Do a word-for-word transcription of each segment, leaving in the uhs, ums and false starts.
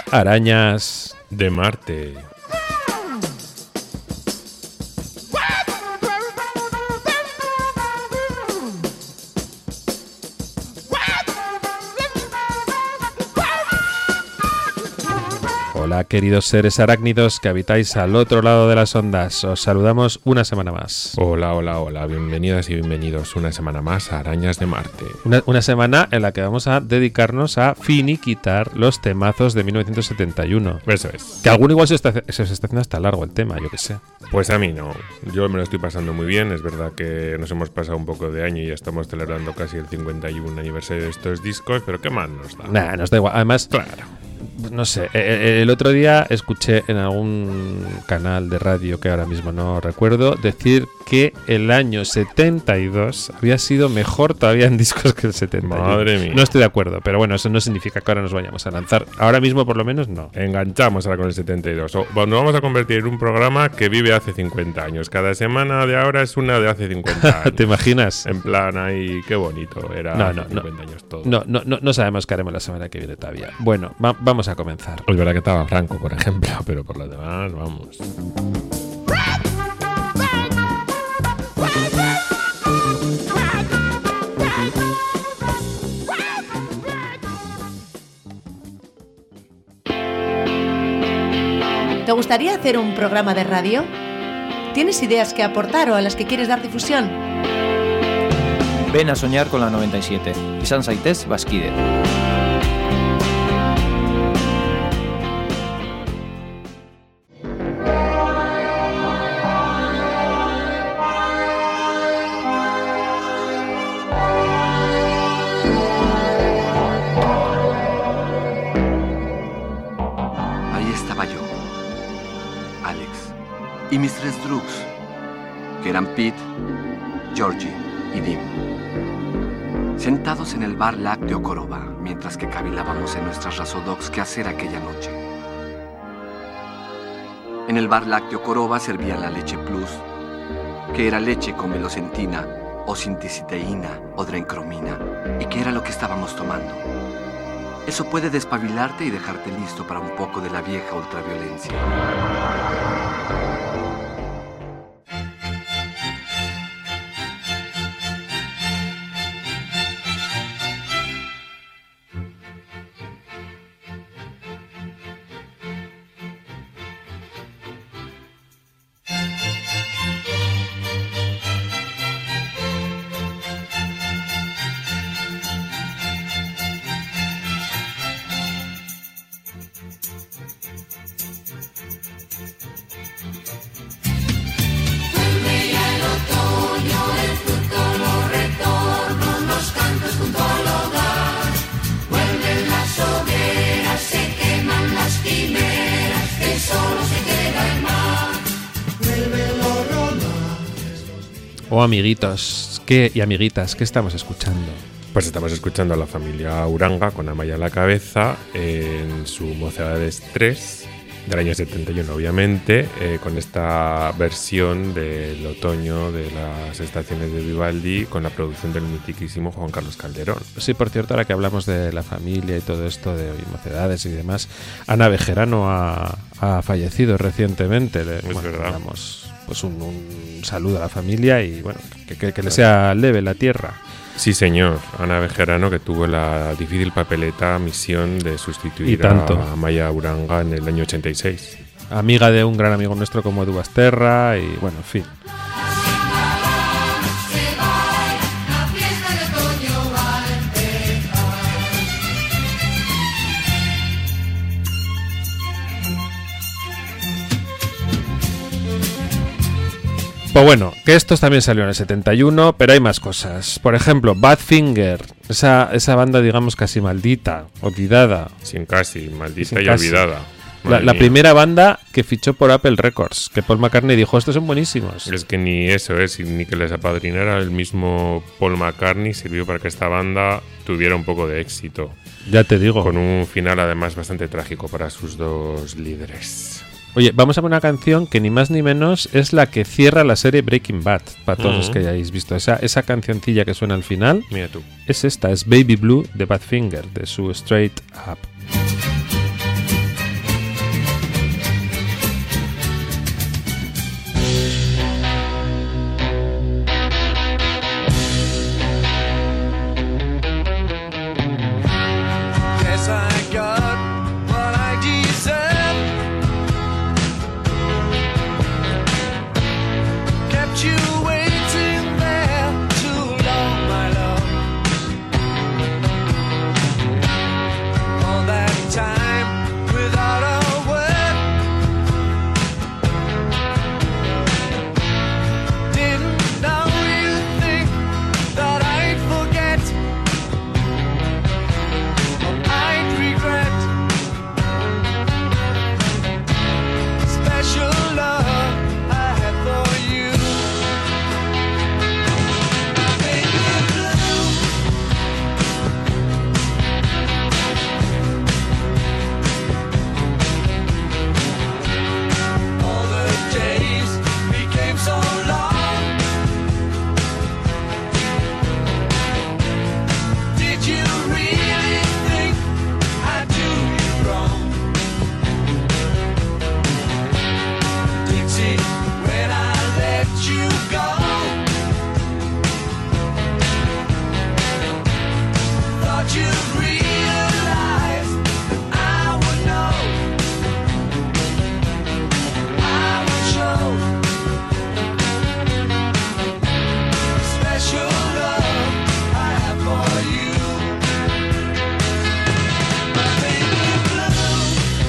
Arañas de Marte. Hola, queridos seres arácnidos que habitáis al otro lado de las ondas. Os saludamos una semana más. Hola, hola, hola. Bienvenidas y bienvenidos una semana más a Arañas de Marte. Una, una semana en la que vamos a dedicarnos a finiquitar los temazos de mil novecientos setenta y uno. Eso es. Que alguno igual se, está, se os está haciendo hasta largo el tema, yo que sé. Pues a mí no. Yo me lo estoy pasando muy bien. Es verdad que nos hemos pasado un poco de año y ya estamos celebrando casi el cincuenta y uno aniversario de estos discos, pero ¿qué más nos da? Nah, nos da igual. Además, claro. No sé, el otro día escuché en algún canal de radio que ahora mismo no recuerdo decir que el año setenta y dos había sido mejor todavía en discos que el setenta y uno. Madre mía. No estoy de acuerdo, pero bueno, eso no significa que ahora nos vayamos a lanzar. Ahora mismo por lo menos no. Enganchamos ahora con el setenta y dos. O, nos vamos a convertir en un programa que vive hace cincuenta años. Cada semana de ahora es una de hace cincuenta años. ¿Te imaginas? En plan, ahí, qué bonito. Era no, hace no, cincuenta no, años todo. No, no, no, no sabemos qué haremos la semana que viene todavía. Bueno, va, vamos a comenzar. Es verdad que estaba Franco, por ejemplo, pero por lo demás, vamos. ¿Te gustaría hacer un programa de radio? ¿Tienes ideas que aportar o a las que quieres dar difusión? Ven a soñar con la noventa y siete. Izan zaitez bazkide. Y mis tres drugs, que eran Pete, Georgie y Dim, sentados en el bar lácteo Coroba, mientras que cavilábamos en nuestras razodocs qué hacer aquella noche. En el bar lácteo Coroba servían la leche plus, que era leche con melocentina o sinticiteína o drencromina, y que era lo que estábamos tomando. Eso puede despabilarte y dejarte listo para un poco de la vieja ultraviolencia. Oh, amiguitos, ¿qué y amiguitas, ¿qué estamos escuchando? Pues estamos escuchando a la familia Uranga con Amaya a la cabeza en su Mocedades tres del año setenta y uno, obviamente, eh, con esta versión del otoño de las estaciones de Vivaldi con la producción del mitiquísimo Juan Carlos Calderón. Sí, por cierto, ahora que hablamos de la familia y todo esto de Mocedades y demás, Ana Bejerano ha, ha fallecido recientemente. Le, es bueno, verdad. Digamos, pues un, un saludo a la familia y bueno, que, que, que le sea leve la tierra. Sí, señor. Ana Bejerano, que tuvo la difícil papeleta misión de sustituir tanto. a Amaya Uranga en el año ochenta y seis. Amiga de un gran amigo nuestro como Edu Basterra y bueno, en fin. Pues bueno, que estos también salió en el setenta y uno, pero hay más cosas. Por ejemplo, Badfinger, esa, esa banda, digamos, casi maldita, olvidada. Sin casi, maldita Sin y casi. olvidada. La, la primera banda que fichó por Apple Records, que Paul McCartney dijo, estos son buenísimos. Es que ni eso es, ni que les apadrinara el mismo Paul McCartney sirvió para que esta banda tuviera un poco de éxito. Ya te digo. Con un final además bastante trágico para sus dos líderes. Oye, vamos a poner una canción que ni más ni menos es la que cierra la serie Breaking Bad, para todos uh-huh. los que hayáis visto. Esa, esa cancioncilla que suena al final, mira tú, es esta, es Baby Blue de Badfinger, de su Straight Up. mercy when I let you go. Thought you'd realize that I would know, I would show special love I have for you. My baby blue.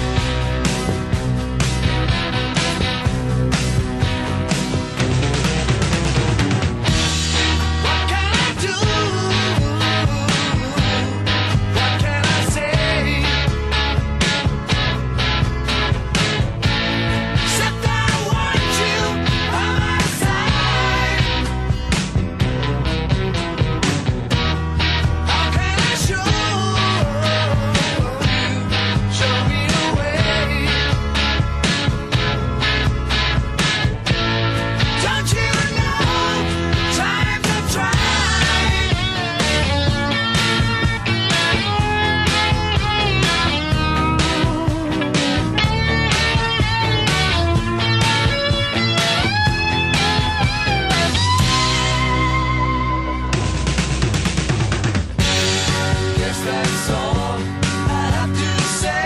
What can I do? What can I say? Except I want you by my side. How can I show you, show me the way? Don't you know times are trying? Guess that's all I have to say.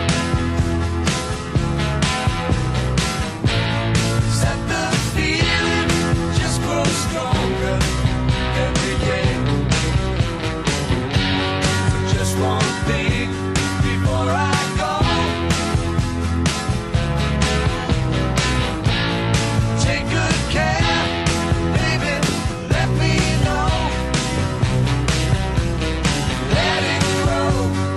Set the feeling just grows stronger every day. Just one thing before I go. Take good care, baby. Let me know. Let it grow.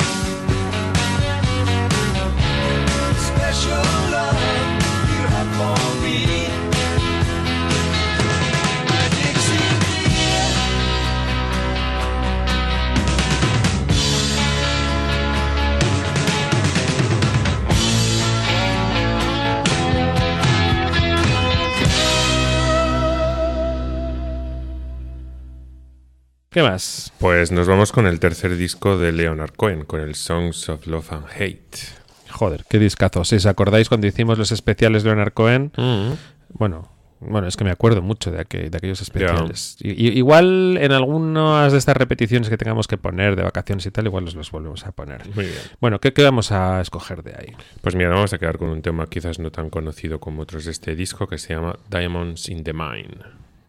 Special love you have for me. My Dixie dear. ¿Qué más? Pues nos vamos con el tercer disco de Leonard Cohen, con el Songs of Love and Hate. Joder, qué discazo. Si os acordáis cuando hicimos los especiales de Leonard Cohen, bueno, bueno, es que me acuerdo mucho de, aqu- de aquellos especiales. I- i- igual en algunas de estas repeticiones que tengamos que poner de vacaciones y tal, igual los, los volvemos a poner. Muy bien. Bueno, ¿qué, qué vamos a escoger de ahí? Pues mira, vamos a quedar con un tema quizás no tan conocido como otros de este disco, que se llama Diamonds in the Mine.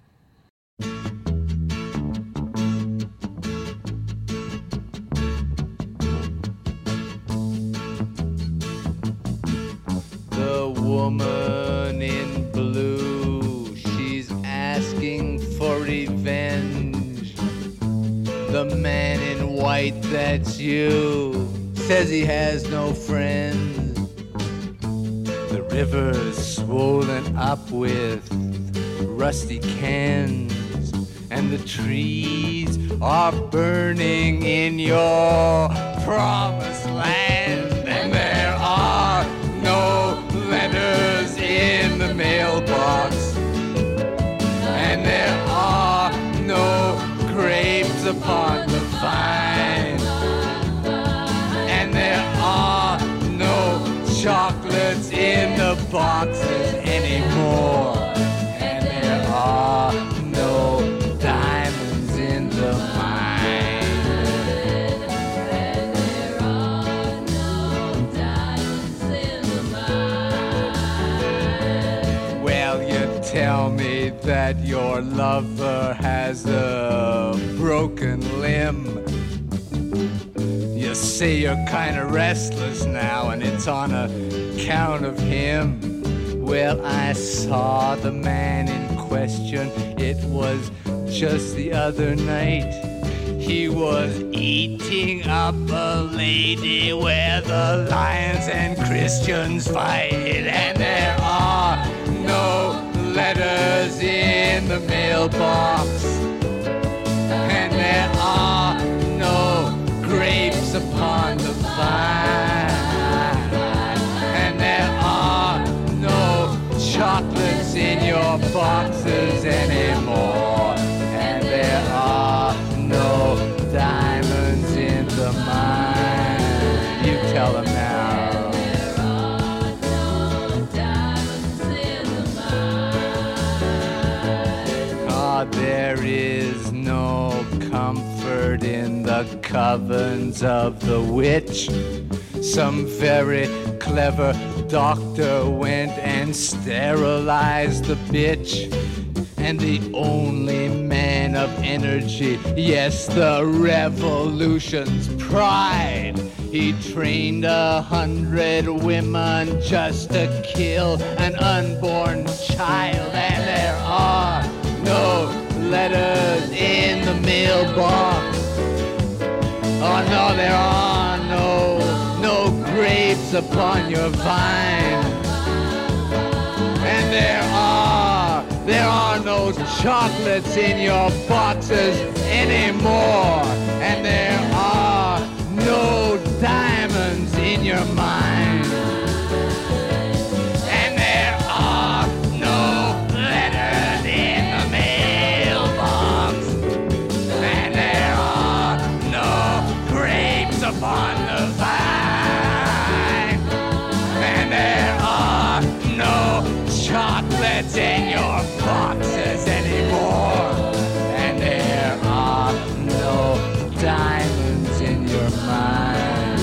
The woman in blue, she's asking for revenge. The man in white, that's you, says he has no friends. The river's swollen up with rusty cans, and the trees are burning in your promised land. And there are no letters in the mailbox, and there are no grapes upon the vine, and there are no chocolates in the boxes anymore, and there are no diamonds in the mine. Well, you tell me that your lover has a broken limb. You say you're kinda restless now, and it's on account of him. Well, I saw the man in question, it was just the other night. He was eating up a lady where the lions and Christians fight, and there are no letters in the mailbox, and there are no grapes upon the vine, and there are no chocolates in your boxes anymore, and there are no diamonds in the mine. You tell them now. There are no diamonds in the There is no comfort in the covens of the witch. Some very clever doctor went and sterilized the bitch. And the only man of energy, yes, the revolution's pride. He trained a hundred women just to kill an unborn child. And there are no letters in the mailbox. Oh no, there are no, no grapes upon your vine. And there are, there are no chocolates in your boxes anymore. And there are no diamonds in your mind. And there are no letters in the mailbox. And there are no grapes upon the vine. And there are no chocolates in your boxes anymore. And there are no diamonds in your mind.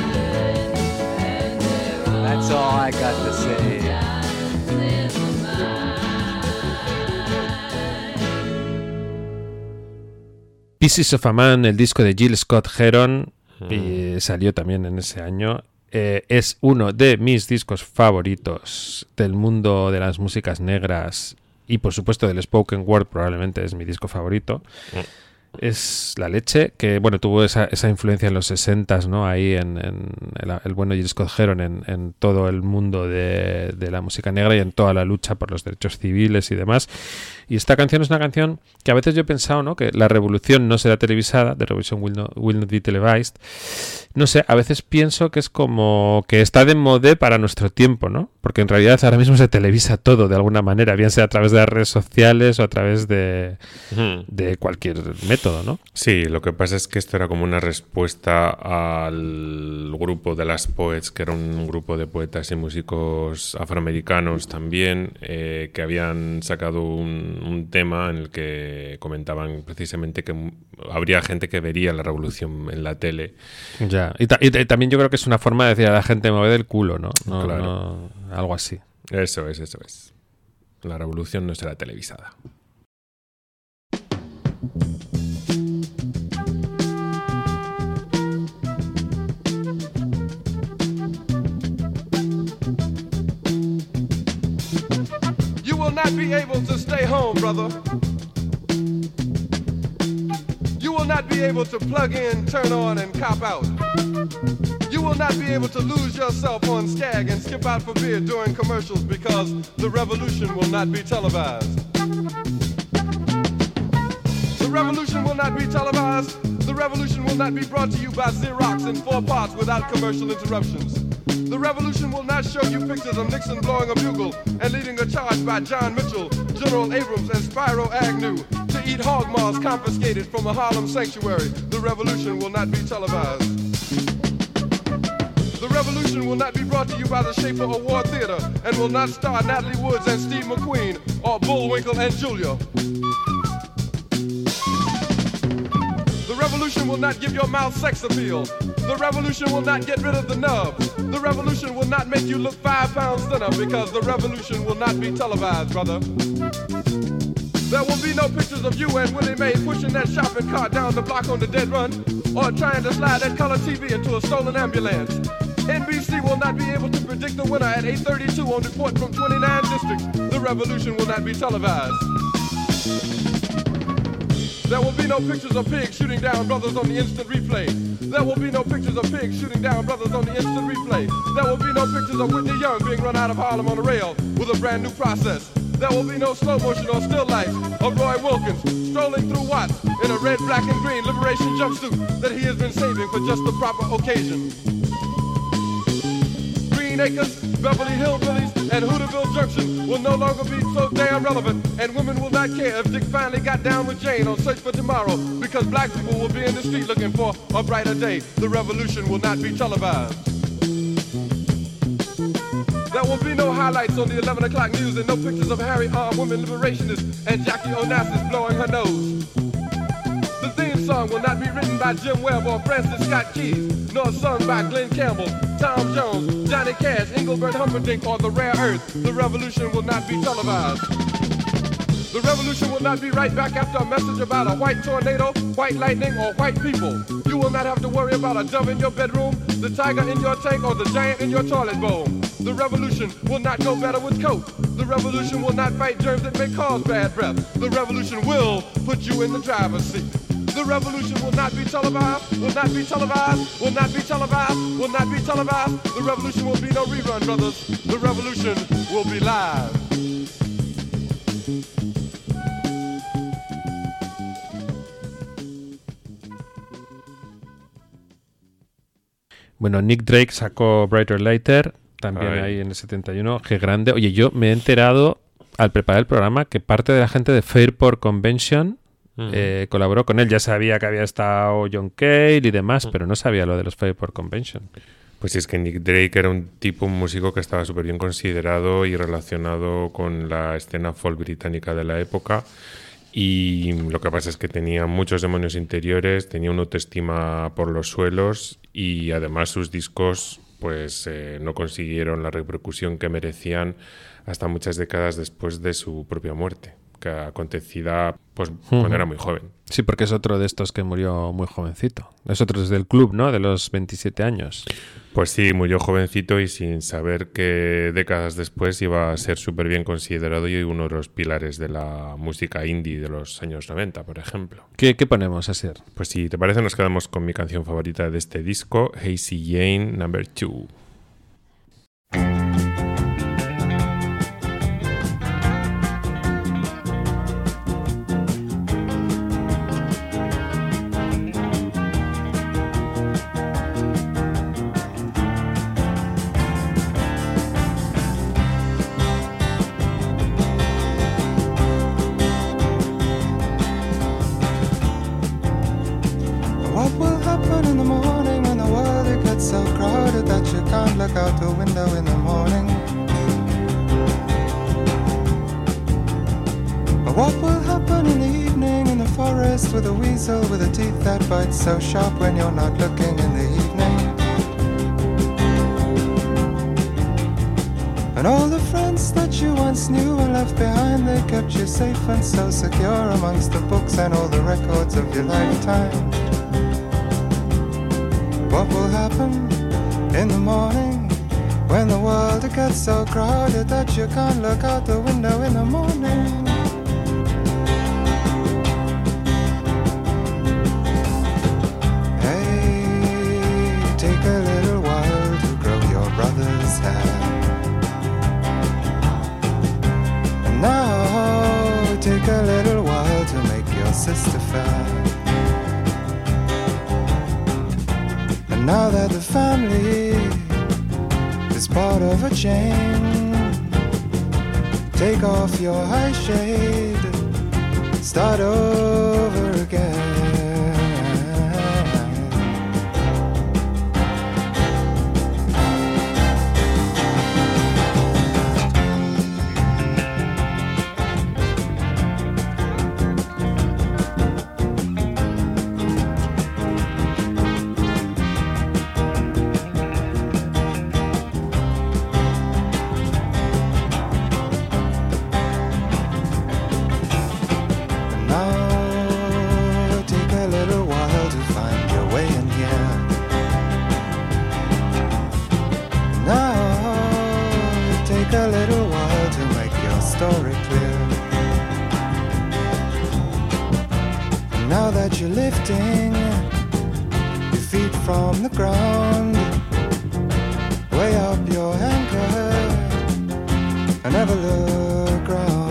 That's all I got to say. Pieces of a Man, el disco de Jill Scott Heron, y salió también en ese año. Eh, es uno de mis discos favoritos del mundo de las músicas negras y por supuesto del spoken word, probablemente es mi disco favorito. Es la leche, que bueno, tuvo esa, esa influencia en los sesentas, ¿no? Ahí en, en el, el bueno Jill Scott Heron en, en todo el mundo de, de la música negra y en toda la lucha por los derechos civiles y demás. Y esta canción es una canción que a veces yo he pensado, ¿no? Que la revolución no será televisada, The Revolution will not, will not be televised. No sé, a veces pienso que es como que está de moda para nuestro tiempo, ¿no? Porque en realidad ahora mismo se televisa todo de alguna manera, bien sea a través de las redes sociales o a través de, uh-huh. de cualquier método, ¿no? Sí, lo que pasa es que esto era como una respuesta al grupo de las Poets, que era un grupo de poetas y músicos afroamericanos también, eh, que habían sacado un, un tema en el que comentaban precisamente que habría gente que vería la revolución en la tele. Ya, y, ta- y, t- y también yo creo que es una forma de decir a la gente mueve del culo, ¿no? no Claro. no, algo así. Eso es, eso es. La revolución no será televisada. You will not be able to stay home, brother. You will not be able to plug in, turn on, and cop out. You will not be able to lose yourself on Skag and skip out for beer during commercials because the revolution will not be televised. The revolution will not be televised. The revolution will not be brought to you by Xerox in four parts without commercial interruptions. The revolution will not show you pictures of Nixon blowing a bugle and leading a charge by John Mitchell, General Abrams, and Spyro Agnew to eat hog maws confiscated from a Harlem sanctuary. The revolution will not be televised. The revolution will not be brought to you by the Schaefer Award Theater and will not star Natalie Woods and Steve McQueen or Bullwinkle and Julia. The revolution will not give your mouth sex appeal. The revolution will not get rid of the nubs. The revolution will not make you look five pounds thinner because the revolution will not be televised, brother. There will be no pictures of you and Willie Mae pushing that shopping cart down the block on the dead run or trying to slide that color T V into a stolen ambulance. N B C will not be able to predict the winner at eight thirty-two on Report from twenty-nine districts. The revolution will not be televised. There will be no pictures of pigs shooting down brothers on the instant replay. There will be no pictures of pigs shooting down brothers on the instant replay. There will be no pictures of Whitney Young being run out of Harlem on a rail with a brand new process. There will be no slow motion or still life of Roy Wilkins strolling through Watts in a red, black, and green liberation jumpsuit that he has been saving for just the proper occasion. Green Acres, Beverly Hillbillies, and Hooterville Junction will no longer be so damn relevant, and women will not care if Dick finally got down with Jane on Search for Tomorrow, because black people will be in the street looking for a brighter day. The revolution will not be televised. There will be no highlights on the eleven o'clock news and no pictures of Harry armed women liberationists and Jackie Onassis blowing her nose. The theme song will not be written by Jim Webb or Francis Scott Keys, nor sung by Glenn Campbell, Tom Jones, Johnny Cash, Engelbert Humperdinck, or The Rare Earth. The revolution will not be televised. The revolution will not be right back after a message about a white tornado, white lightning, or white people. You will not have to worry about a dove in your bedroom, the tiger in your tank, or the giant in your toilet bowl. The revolution will not go better with coke. The revolution will not fight germs that may cause bad breath. The revolution will put you in the driver's seat. The revolution will not be televised, will not be televised, will not be televised, will not be televised. The revolution will be no rerun, brothers. The revolution will be live. Bueno, Nick Drake sacó Brighter Later, también Ay. ahí en el setenta y uno. Qué grande. Oye, yo me he enterado al preparar el programa que parte de la gente de Fairport Convention Mm. eh, colaboró con él. Ya sabía que había estado John Cale y demás, pero no sabía lo de los Fairport Convention. Pues es que Nick Drake era un tipo, un músico que estaba súper bien considerado y relacionado con la escena folk británica de la época. Y lo que pasa es que tenía muchos demonios interiores, tenía una autoestima por los suelos y además sus discos pues eh, no consiguieron la repercusión que merecían hasta muchas décadas después de su propia muerte, que acontecida pues cuando era muy joven. Sí, porque es otro de estos que murió muy jovencito. Es otro desde el club, ¿no? De los veintisiete años. Pues sí, murió jovencito y sin saber que décadas después iba a ser súper bien considerado y uno de los pilares de la música indie de los años noventa, por ejemplo. ¿Qué, qué ponemos, Asier? Pues si te parece, nos quedamos con mi canción favorita de este disco, Hazy Jane Number two. What will happen in the morning when the world it gets so crowded that you can't look out the window in the morning? But what will happen in the evening in the forest with a weasel with a teeth that bites so sharp when you're not looking in the evening? And all the friends that you once knew and left behind, they kept you safe and so secure amongst the books and all the records of your lifetime. What will happen in the morning when the world gets so crowded that you can't look out the window in the morning? Hey, take a little while to grow your brother's hair. And now take a little while to make your sister fair. And now that the family is part of a chain, take off your high shade, start over again. Now take a little while to find your way in here. Now take a little while to make your story clear. Now that you're lifting your feet from the ground, way up your anchor and never look round.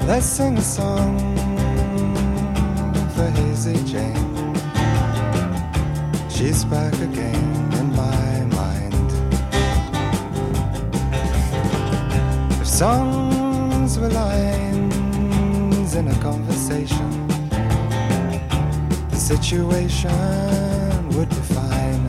Let's sing a song for Hazy Jane. She's back again in my mind. If songs were lines in a conversation, the situation would define.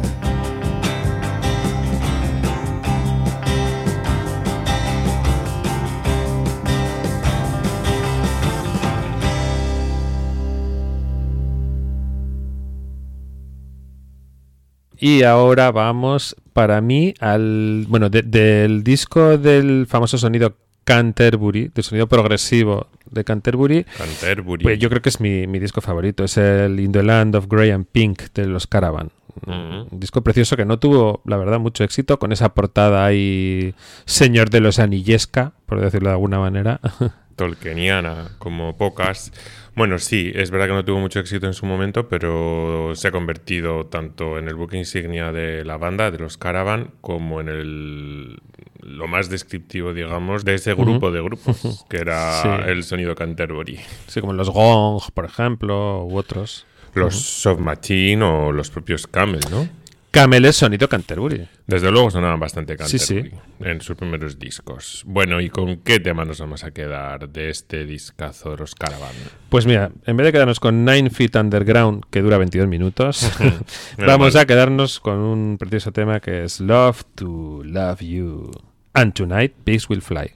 Y ahora vamos, para mí, al bueno de, del disco del famoso sonido Canterbury, del sonido progresivo de Canterbury. Canterbury. Pues yo creo que es mi, mi disco favorito. Es el In the Land of Grey and Pink de los Caravan. Uh-huh. Un disco precioso que no tuvo, la verdad, mucho éxito, con esa portada ahí señor de los anillesca, por decirlo de alguna manera. Tolkieniana, como pocas. Bueno, sí, es verdad que no tuvo mucho éxito en su momento, pero se ha convertido tanto en el buque insignia de la banda, de los Caravan, como en el lo más descriptivo, digamos, de ese grupo uh-huh. de grupos, que era sí. el sonido Canterbury. Sí, como los Gong, por ejemplo, u otros. Los uh-huh. Soft Machine o los propios Camel, ¿no? Camel es sonido Canterbury. Desde luego sonaban bastante Canterbury sí, sí. en sus primeros discos. Bueno, ¿y con qué tema nos vamos a quedar de este discazo de los Caravan? Pues mira, en vez de quedarnos con Nine Feet Underground, que dura veintidós minutos, vamos a quedarnos con un precioso tema que es Love to Love You. And Tonight, Pigs Will Fly.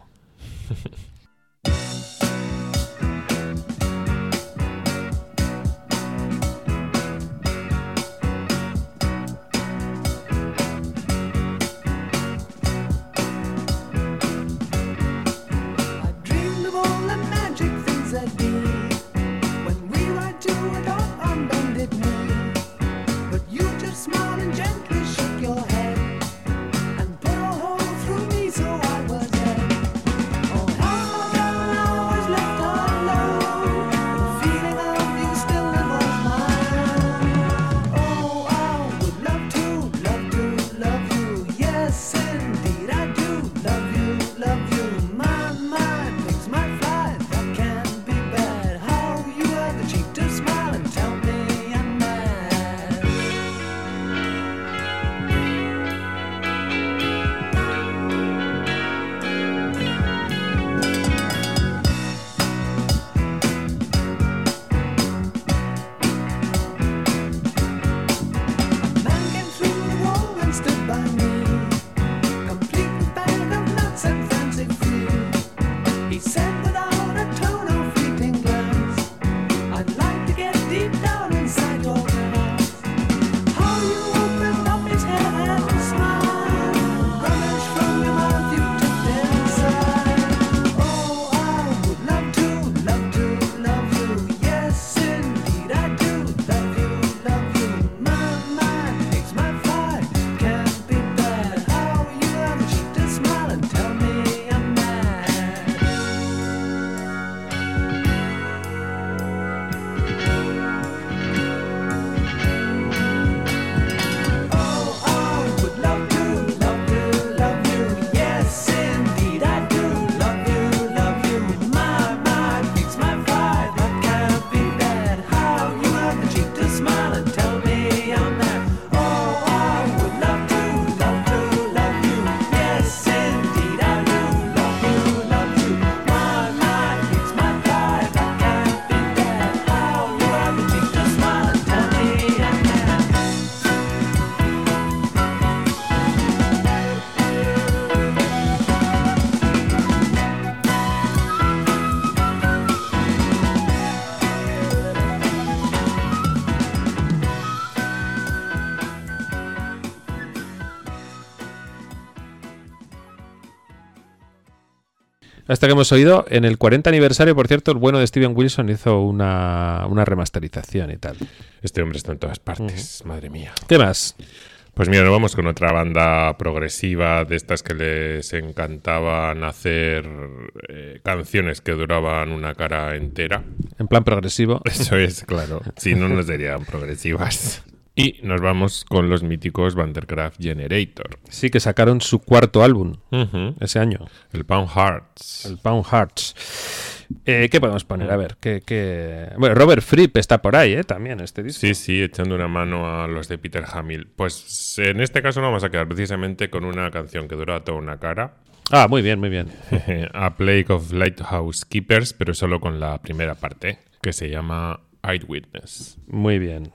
Hasta que hemos oído, en el cuarenta aniversario, por cierto, el bueno de Steven Wilson hizo una, una remasterización y tal. Este hombre está en todas partes, uh-huh. madre mía. ¿Qué más? Pues mira, nos vamos con otra banda progresiva de estas que les encantaban hacer eh, canciones que duraban una cara entera. En plan progresivo. Eso es, claro. Si no, no serían progresivas. Y nos vamos con los míticos Vandergraaf Generator. Sí, que sacaron su cuarto álbum uh-huh. ese año. El Pound Hearts. El Pound Hearts. Eh, ¿Qué podemos poner? A ver, ¿qué, qué... Bueno, Robert Fripp está por ahí, ¿eh? También este disco. Sí, sí, echando una mano a los de Peter Hamill. Pues en este caso nos vamos a quedar precisamente con una canción que dura toda una cara. Ah, muy bien, muy bien. A Plague of Lighthouse Keepers, pero solo con la primera parte, que se llama Eyewitness. Muy bien.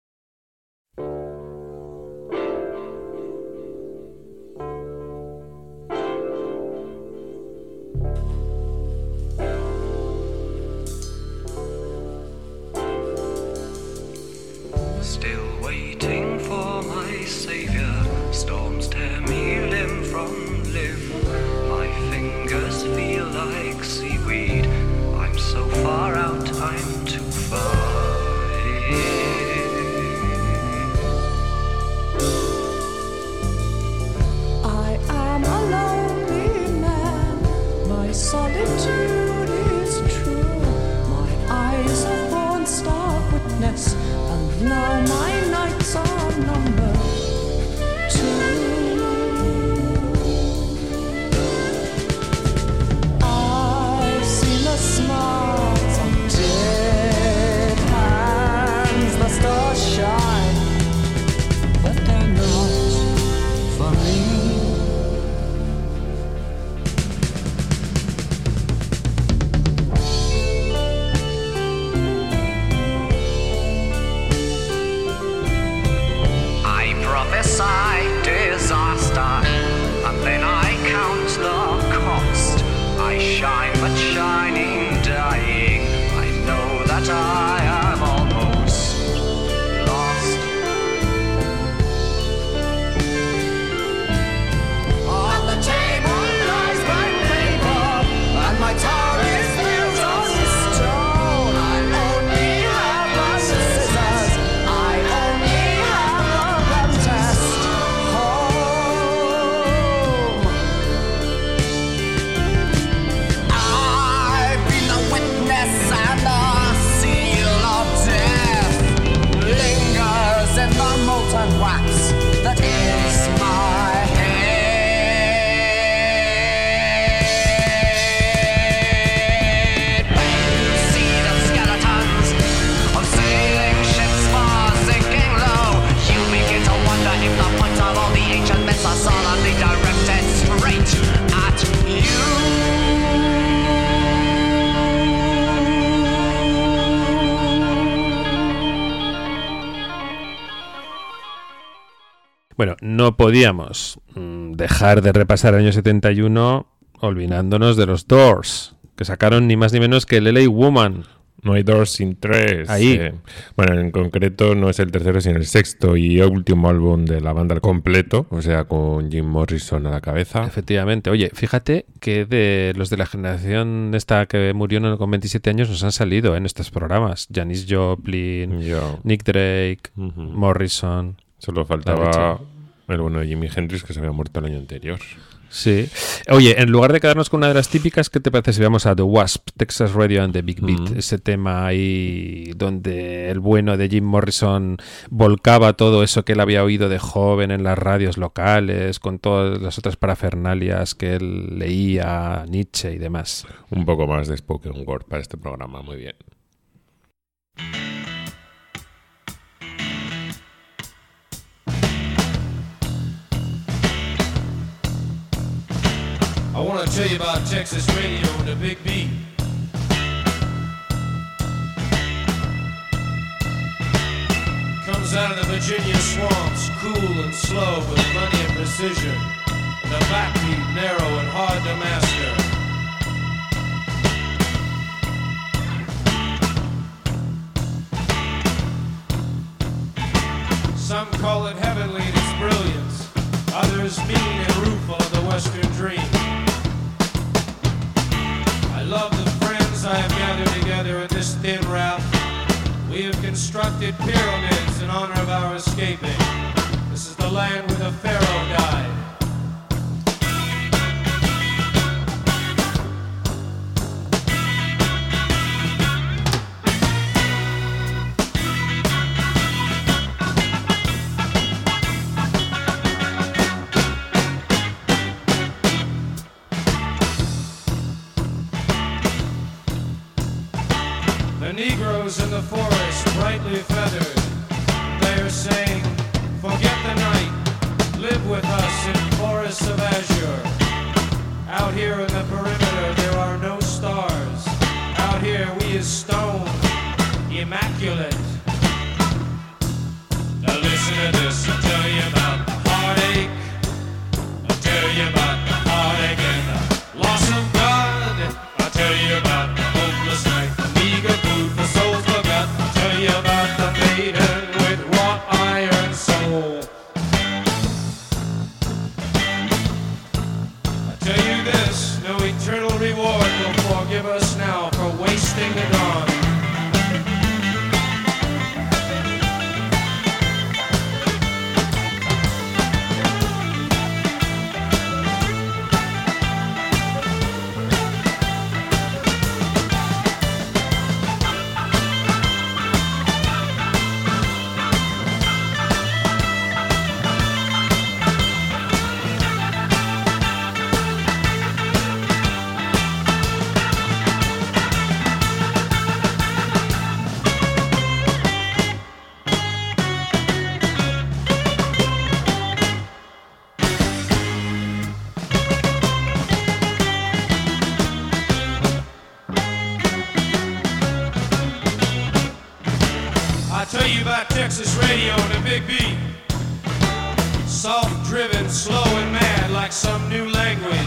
Still waiting for my savior. Storms tear me limb from limb. My fingers feel like seaweed. I'm so far out, I'm too far in. I am a lonely man. My solitude is true. My eyes have borne stark witness. Now my nights are numbered two. I've seen the smarts of dead hands, the stars shine, but they're not for me. Prophesy disaster, and then I count the cost. I shine, but shining, dying. I know that I am almost lost. On the table lies my paper, and my tongue is built on stone. I only have my scissors. I only molten wax that is my head. When you see the skeletons of sailing ships far sinking low, you begin to wonder if the points of all the ancient myths are solemnly directed straight at you. Bueno, no podíamos mmm, dejar de repasar el año setenta y uno olvidándonos de los Doors, que sacaron ni más ni menos que el L A Woman. No hay Doors sin tres. Ahí. Eh, bueno, en concreto no es el tercero, sino el sexto y último álbum de la banda al completo, o sea, con Jim Morrison a la cabeza. Efectivamente. Oye, fíjate que de los de la generación esta que murió con veintisiete años nos han salido en estos programas. Janis Joplin, Yo. Nick Drake, Uh-huh. Morrison. Solo faltaba el bueno de Jimi Hendrix, que se había muerto el año anterior. Sí. Oye, en lugar de quedarnos con una de las típicas, ¿qué te parece si vamos a The Wasp, Texas Radio and the Big Beat? Mm. Ese tema ahí donde el bueno de Jim Morrison volcaba todo eso que él había oído de joven en las radios locales, con todas las otras parafernalias que él leía, Nietzsche y demás. Un poco más de spoken word para este programa, muy bien. I want to tell you about Texas Radio and the Big Beat. Comes out of the Virginia swamps, cool and slow with plenty of precision, and the backbeat narrow and hard to master. Some call it heavenly in its brilliance, others mean and rueful of the Western dream. I love the friends I have gathered together in this thin raft. We have constructed pyramids in honor of our escaping. This is the land where the Pharaoh died. The Negroes in the forest, brightly feathered, they are saying, forget the night, live with us in forests of azure. Out here in the perimeter there are no stars. Out here we is stone, immaculate. Now listen to this, I'll tell you about the heartache. I'll tell you about the heartache and the loss of God. I'll tell you about the hopeless night, the meager food for souls forgot. I'll tell you about the maiden with wrought iron soul. I'll tell you this, no eternal reward will forgive us now for wasting the dawn. Texas radio and a big beat, soft-driven, slow and mad like some new language.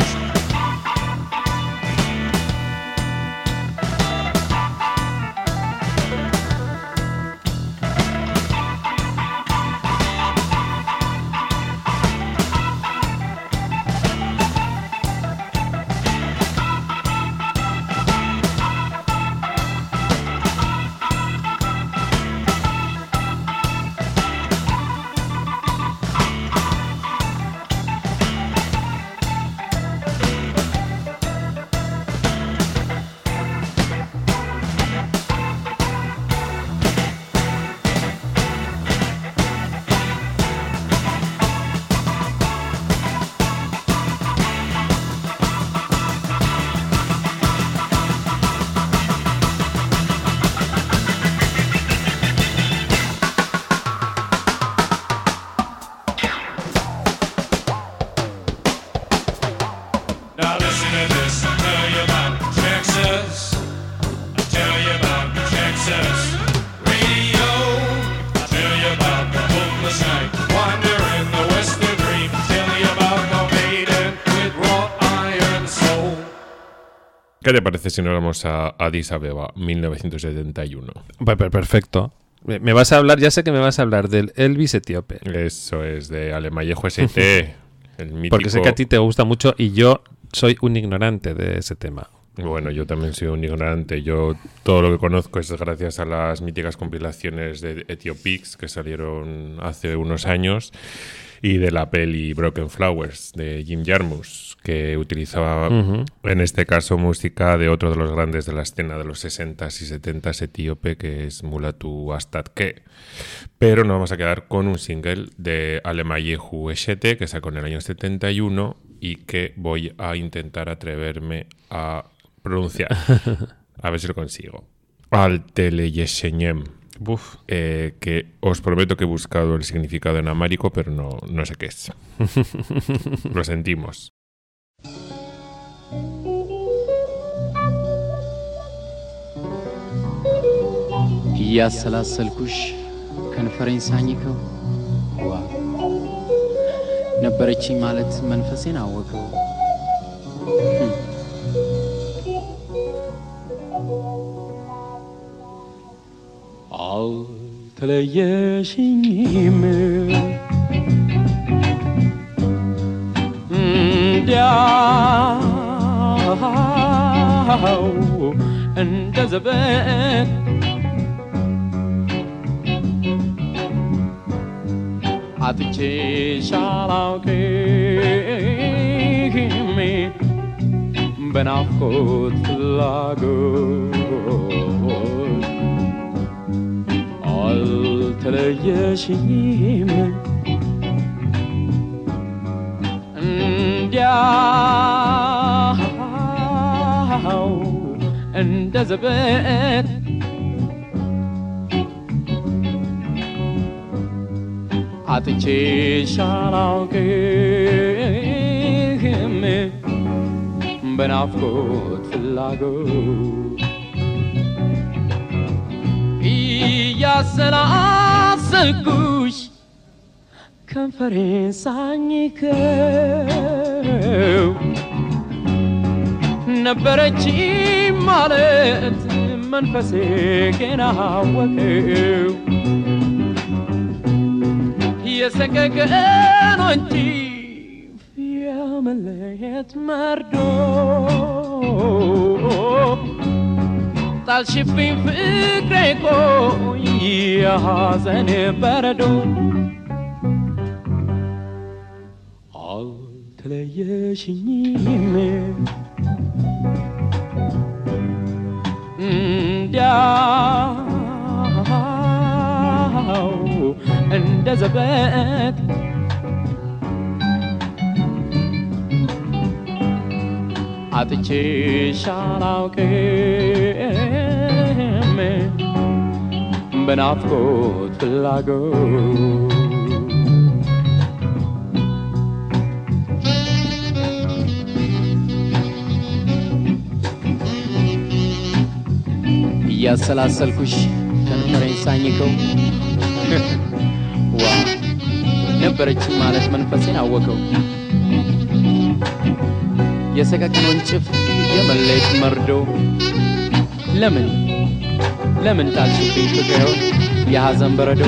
¿Qué te parece si nos vamos a Addis Abeba, mil novecientos setenta y uno? Perfecto. Me vas a hablar, ya sé que me vas a hablar del Elvis etíope. Eso es, de Alemayehu S T, el mítico... Porque sé que a ti te gusta mucho y yo soy un ignorante de ese tema. Bueno, yo también soy un ignorante. Yo todo lo que conozco es gracias a las míticas compilaciones de Ethiopics que salieron hace unos años y de la peli Broken Flowers de Jim Jarmusch, que utilizaba uh-huh. en este caso música de otro de los grandes de la escena de los sesentas y setentas etíope, que es Mulatu Astatke. Pero nos vamos a quedar con un single de Alemayehu S T que sacó en el año setenta y uno y que voy a intentar atreverme a pronunciar. A ver si lo consigo. Alteleyeshenyem. Uf. Eh, que os prometo que he buscado el significado en amárico, pero no, no sé qué es. Lo sentimos. እያሰላሰልኩሽ ከንፈሬን ሳኝከው ዋ ነበረችኝ ማለት መንፈሴን አወቀው አልተለየሽኝም እንዲያው እንደ ዘበት አጥቼሽ አላውቅም በናፍቆት ፍላጎት አልተለየሽኝም እንዲያው እንደ ዘበት አጥቼሽ አላውቅም በናፍቆት ፍላጎት እያሰላሰልኩሽ ከንፈሬን ሳኝከው ነበረች ማለት መንፈሴ ገና አወቀው የሰቀቀን እንጂ የመለየት መርዶ ጣልሽብኝ ፍቅሬ ቆይ የሐዘን በረዶ አልተለየሽኝም እንዲያው እንደ ዘበት አጥቼሽ አላውቅም በናፍቆት ፍላጎት እያሰላሰልኩሽ ከንፈሬን ሳኝከው ዋ ነበረች ማለት መንፈሴን አወቀው የሰቀቀን ወንጭፍ የመለየት መርዶ ለምን ለምን ጣልሽብኝ ፍቅሬ የሐዘን በረዶ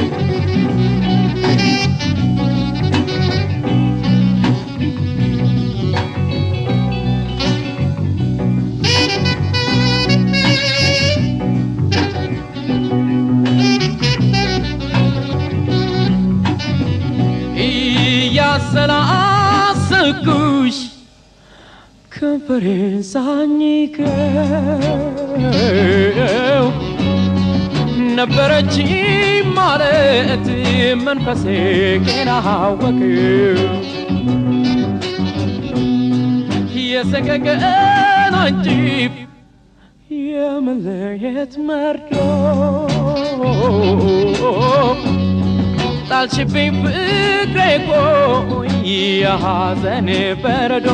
እያሰላሰልኩሽ ከንፈሬን ሳኝከው ነበረች ማለት መንፈሴ ገና አወቀው የሰቀቀን አንጂብ የመለየት መርዶ ጣልሽብኝ ፍቅሬ ቆይ የሐዘን በረዶ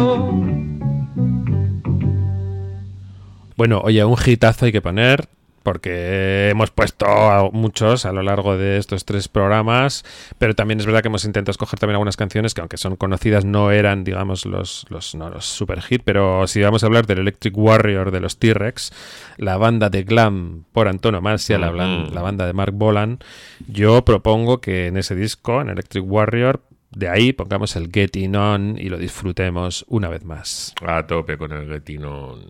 Bueno, oye, un hitazo hay que poner, porque hemos puesto muchos a lo largo de estos tres programas, pero también es verdad que hemos intentado escoger también algunas canciones que, aunque son conocidas, no eran, digamos, los, los, no, los super hit, pero si vamos a hablar del Electric Warrior de los T-Rex, la banda de glam por antonomasia, la, uh-huh. la banda de Mark Bolan, yo propongo que en ese disco, en Electric Warrior, de ahí pongamos el Getting On y lo disfrutemos una vez más. A tope con el Getting On.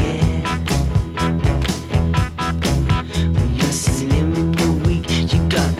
You got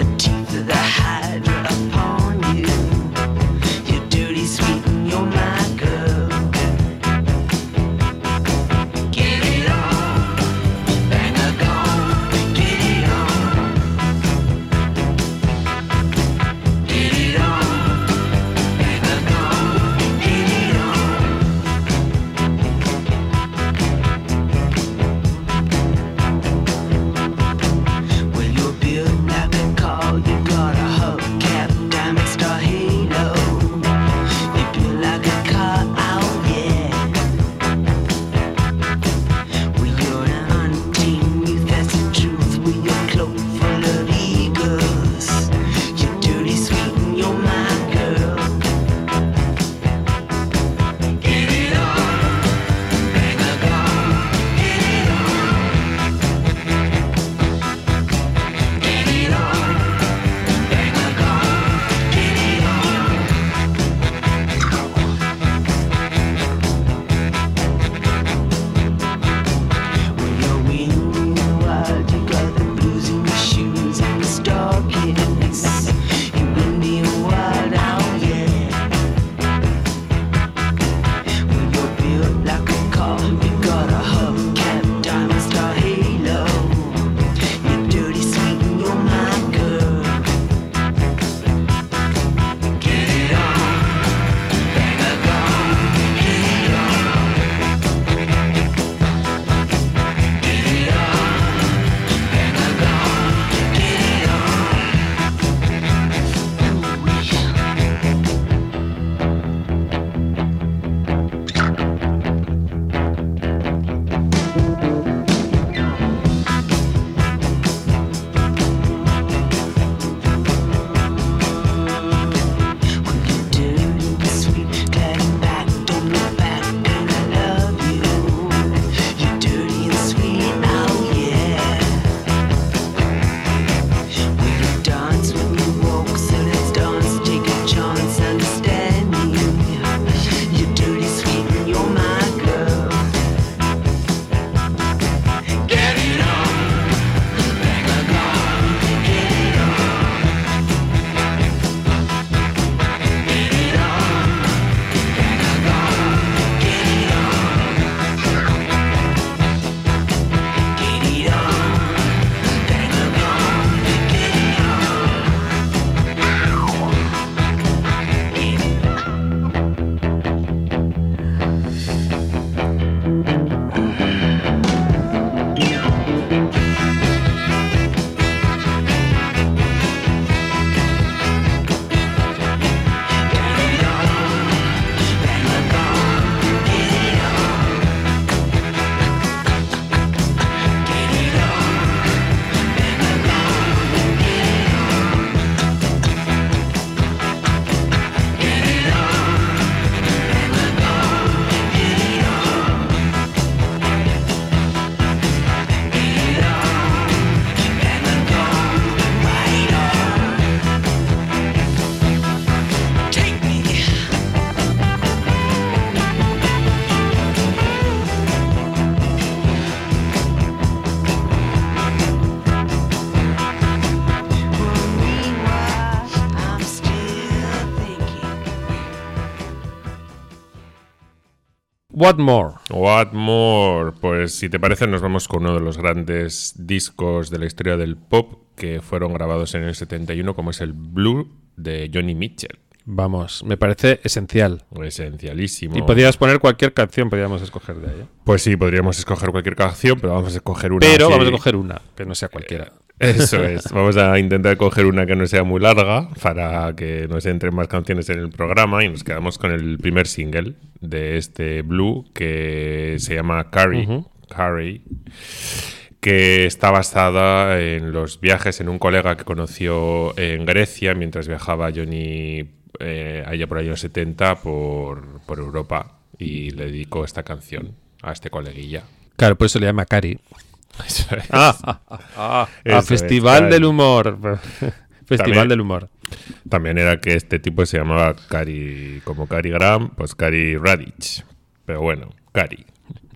What More. What More. Pues si te parece nos vamos con uno de los grandes discos de la historia del pop que fueron grabados en el setenta y uno, como es el Blue de Joni Mitchell. Vamos, me parece esencial. Esencialísimo. Y podías poner cualquier canción, podríamos escoger de ahí. Pues sí, podríamos escoger cualquier canción, pero vamos a escoger una. Pero así... vamos a escoger una, que no sea cualquiera. Eso es. Vamos a intentar coger una que no sea muy larga para que nos entren más canciones en el programa y nos quedamos con el primer single de este Blue que se llama Carrie. Uh-huh. Carrie. Que está basada en los viajes en un colega que conoció en Grecia mientras viajaba Johnny eh, allá por años setenta por, por Europa y le dedicó esta canción a este coleguilla. Claro, por eso le llama Cari. Eso es. Ah, ah, ah, ah, Eso ah Festival es, del Humor. Festival también, del Humor. También era que este tipo se llamaba Cary, como Cary Graham, pues Cary Radich. Pero bueno, Cary.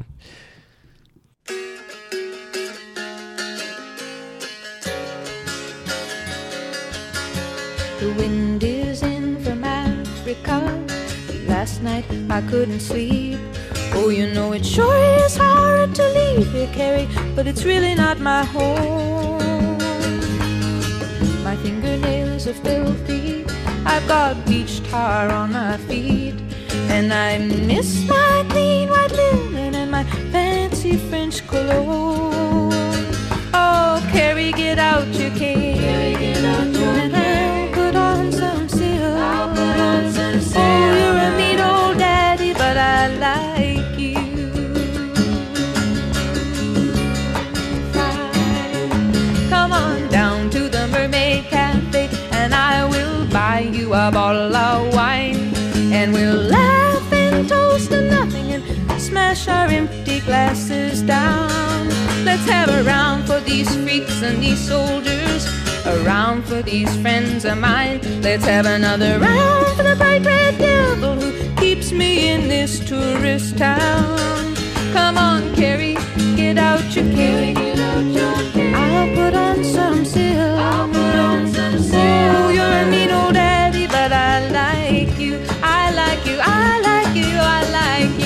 The wind is in from Africa. Last night I couldn't sleep. Oh, you know it sure is hard to leave here, Carrie, but it's really not my home. My fingernails are filthy. I've got beach tar on my feet, and I miss my clean white linen and my fancy French cologne. Oh, Carrie, get out your cane. Carrie, get out your cane. I'll put on some silk. I'll put on some silk. Oh, you're a mean old daddy, but I like you. Fine. Come on down to the Mermaid Cafe, and I will buy you a bottle of wine, and we'll laugh and toast to nothing and smash our empty glasses down. Let's have a round for these freaks and these soldiers, a round for these friends of mine. Let's have another round for the bright red devil who keeps me in this tourist town. Come on, Carrie, get out your cane. I'll put on some silk. I'll put on some silk. Oh, you're a mean old daddy, but I like you. I like you. I like you. I like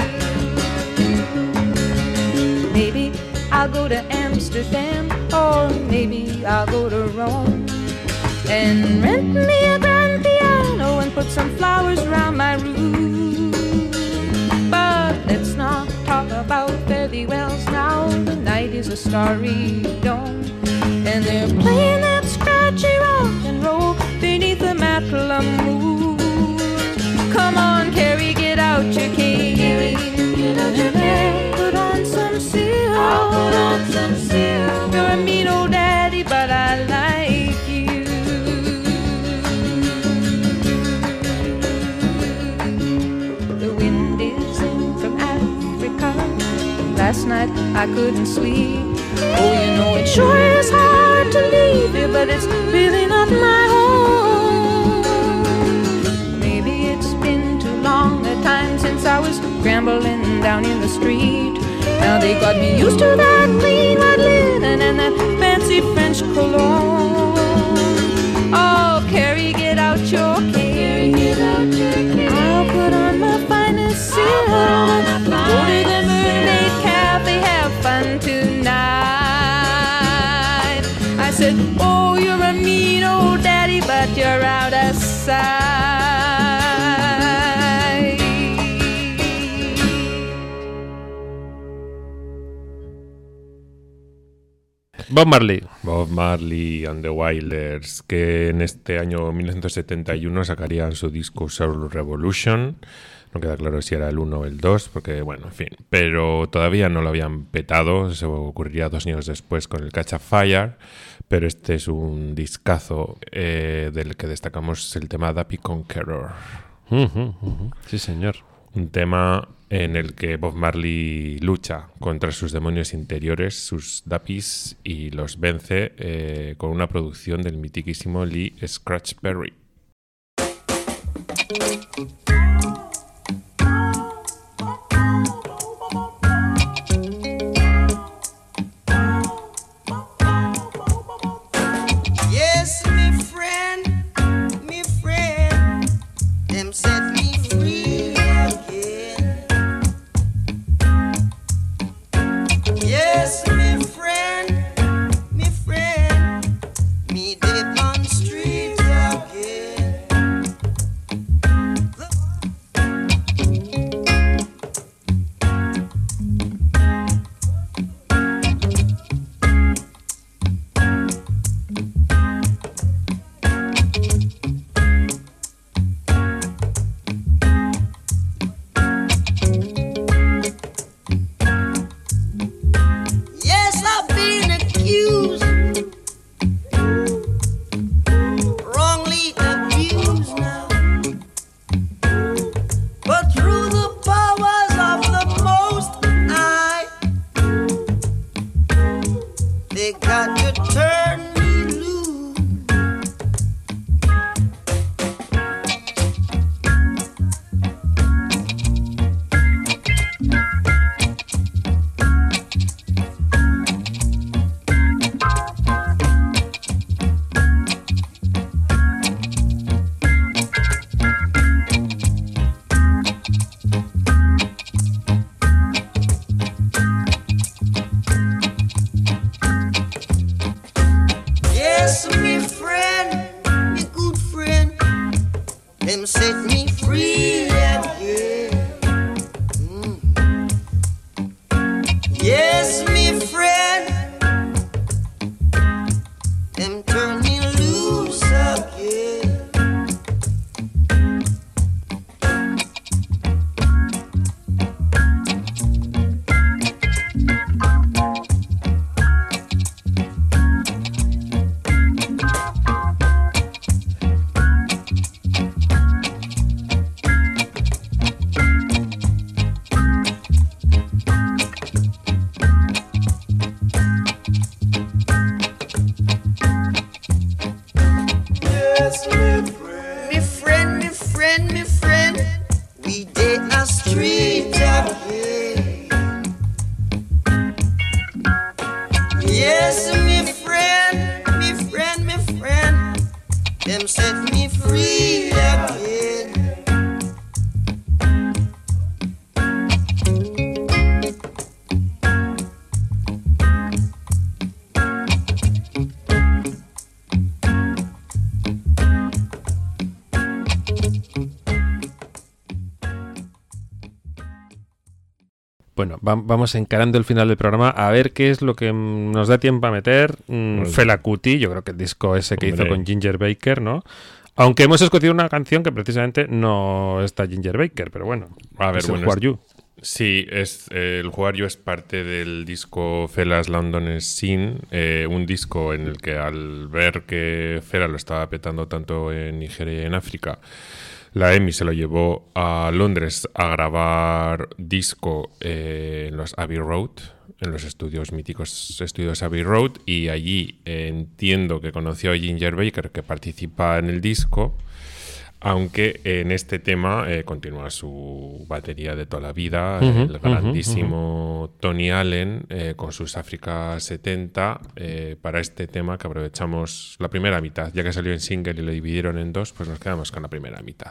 you. Maybe I'll go to Amsterdam, or maybe I'll go to Rome and rent me a grand piano and put some flowers around my room. But let's not talk about fairy wells now. The night is a starry dome, and they're playing that scratchy rock and roll beneath the Matla moon. Come on, Carrie, get out your cane. Get out your cane. Put on some silk. I'll put on some silk. You're a mean old daddy, but I like you. The wind is in from Africa. Last night I couldn't sleep. Oh, you know it sure is hard to leave here, but it's really not my home. Maybe it's been too long a time since I was scrambling down in the street. Now they got me used to that clean white linen and that fancy French cologne. Oh, Carrie, get out your cane. I'll put on my finest silk. Go to the Mermaid Cafe, have fun tonight. I said, oh, you're a mean old daddy, but you're out of sight. Bob Marley. Bob Marley and the Wailers, que en este año mil novecientos setenta y uno sacarían su disco Soul Revolution. No queda claro si era el uno o el dos, porque bueno, en fin. Pero todavía no lo habían petado, eso ocurriría dos años después con el Catch a Fire. Pero este es un discazo eh, del que destacamos el tema Dappy Conqueror. Uh-huh, uh-huh. Sí, señor. Un tema en el que Bob Marley lucha contra sus demonios interiores, sus Dappies, y los vence eh, con una producción del mitiquísimo Lee Scratch Perry. Yes, me friend, me friend, them set me free again. them set me free again. Mm. Yes, me friend, them turn me loose again. Me friend, me friend, me friend, we dey a street again. Yes, me friend, me friend, me friend, them set me free again. Bueno, va- vamos encarando el final del programa a ver qué es lo que mm, nos da tiempo a meter. Mm, Bueno. Fela Kuti, yo creo que el disco ese que Hombre. hizo con Ginger Baker, ¿no? Aunque hemos escogido una canción que precisamente no está Ginger Baker, pero bueno, A ver, es el bueno, Who Are es- You. Sí, es, eh, el Who Are You es parte del disco Fela's London Scene, eh, un disco en el que al ver que Fela lo estaba petando tanto en Nigeria y en África, la EMI se lo llevó a Londres a grabar disco eh, en los Abbey Road, en los estudios míticos estudios Abbey Road, y allí eh, entiendo que conoció a Ginger Baker, que participa en el disco, aunque en este tema eh, continúa su batería de toda la vida, Ujú, el ujú, grandísimo Tony Allen eh, con sus África setenta, eh, para este tema que aprovechamos la primera mitad, ya que salió en single y lo dividieron en dos, pues nos quedamos con la primera mitad.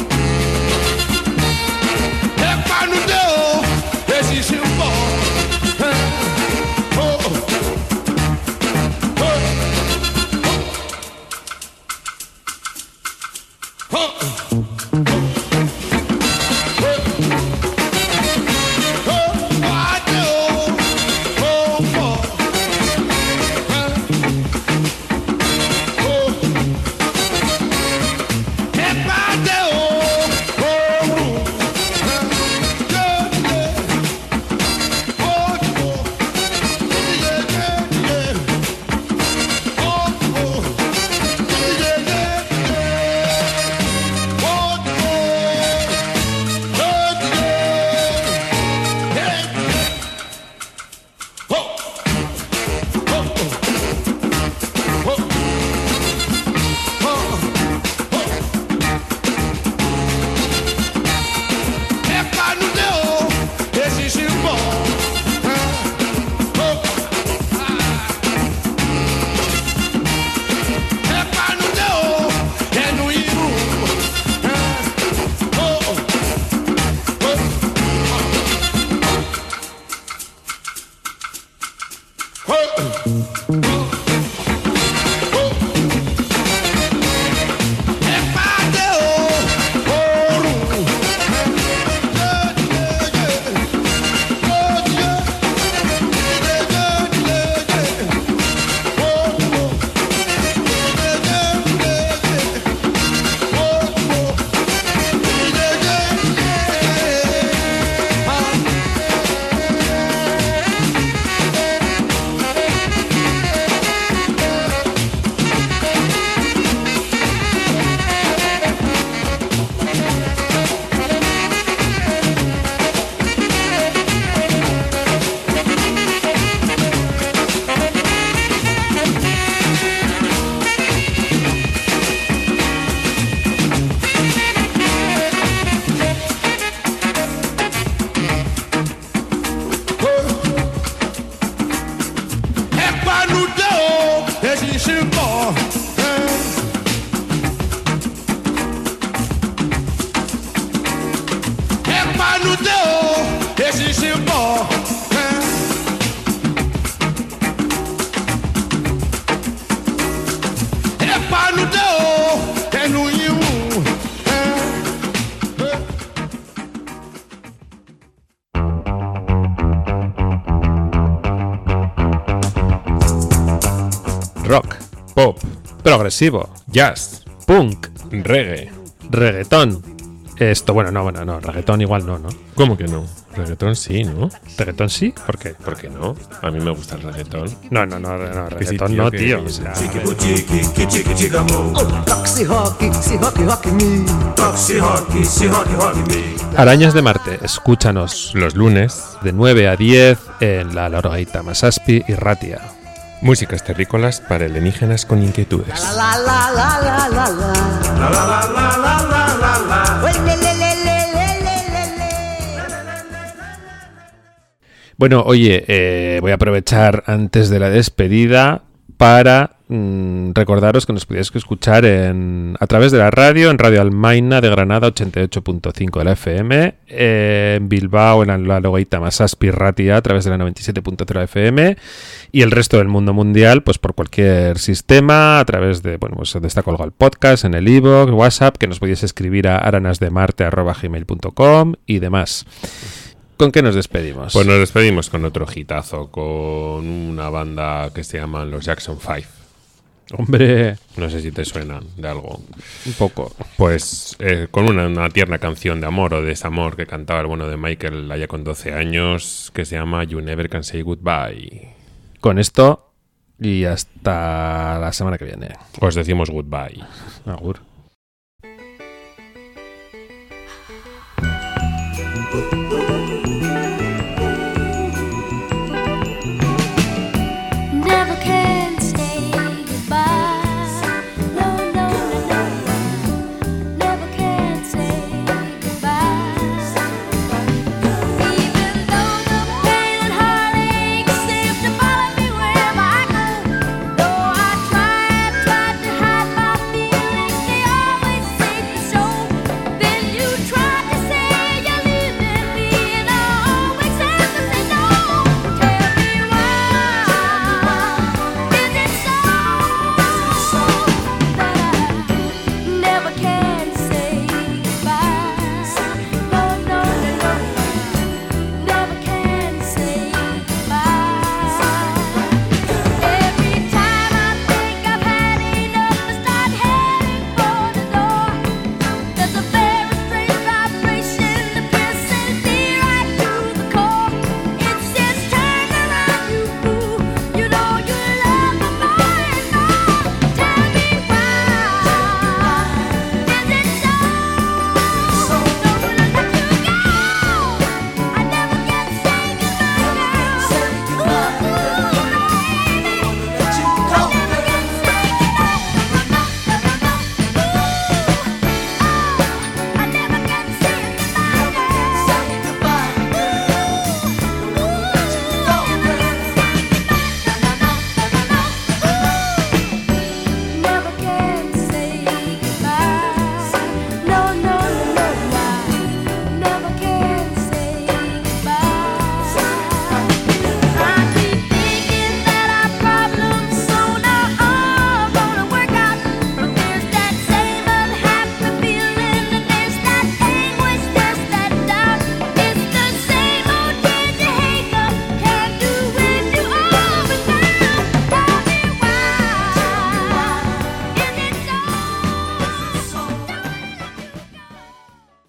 Hey, pá no teu, existe bom. É pá no teu, é no iu. Rock, Pop, progresivo, jazz, punk, reggae. reggaetón. Esto, bueno, no, bueno, no, reggaetón igual no, ¿no? ¿Cómo que no? Reggaetón sí, ¿no? ¿Reggaetón sí? ¿Por qué? ¿Por qué no? A mí me gusta el reggaetón. No, no, no, no, Que sí, reggaetón tío, no, que- tío. O sea, Arañas de Marte, escúchanos Los lunes, de nueve a diez en la Lorgaita Masaspi y Ratia. músicas terrícolas para alienígenas con inquietudes. La la la la la la. La la la la la la la. Oye, le, le, le, le, le, le, le. Bueno, oye, eh, voy a aprovechar antes de la despedida para mm, recordaros que nos podéis escuchar en, a través de la radio, en Radio Almaina de Granada ochenta y ocho punto cinco de la F M, eh, en Bilbao en la Logaita Masaspi Ratia a través de la noventa y siete punto cero F M y el resto del mundo mundial pues por cualquier sistema a través de, bueno, pues donde está colgado el podcast, en el iVoox, WhatsApp, que nos podéis escribir a aranasdemarte arroba gmail punto com y demás. ¿Con qué nos despedimos? Pues nos despedimos con otro hitazo, con una banda que se llaman los Jackson Five. Hombre, No sé si te suenan de algo. un poco. Pues eh, con una, una tierna canción de amor o desamor que cantaba el bueno de Michael allá con doce años, que se llama You Never Can Say Goodbye. Con esto y hasta la semana que viene. Os decimos goodbye. Agur. Thank you.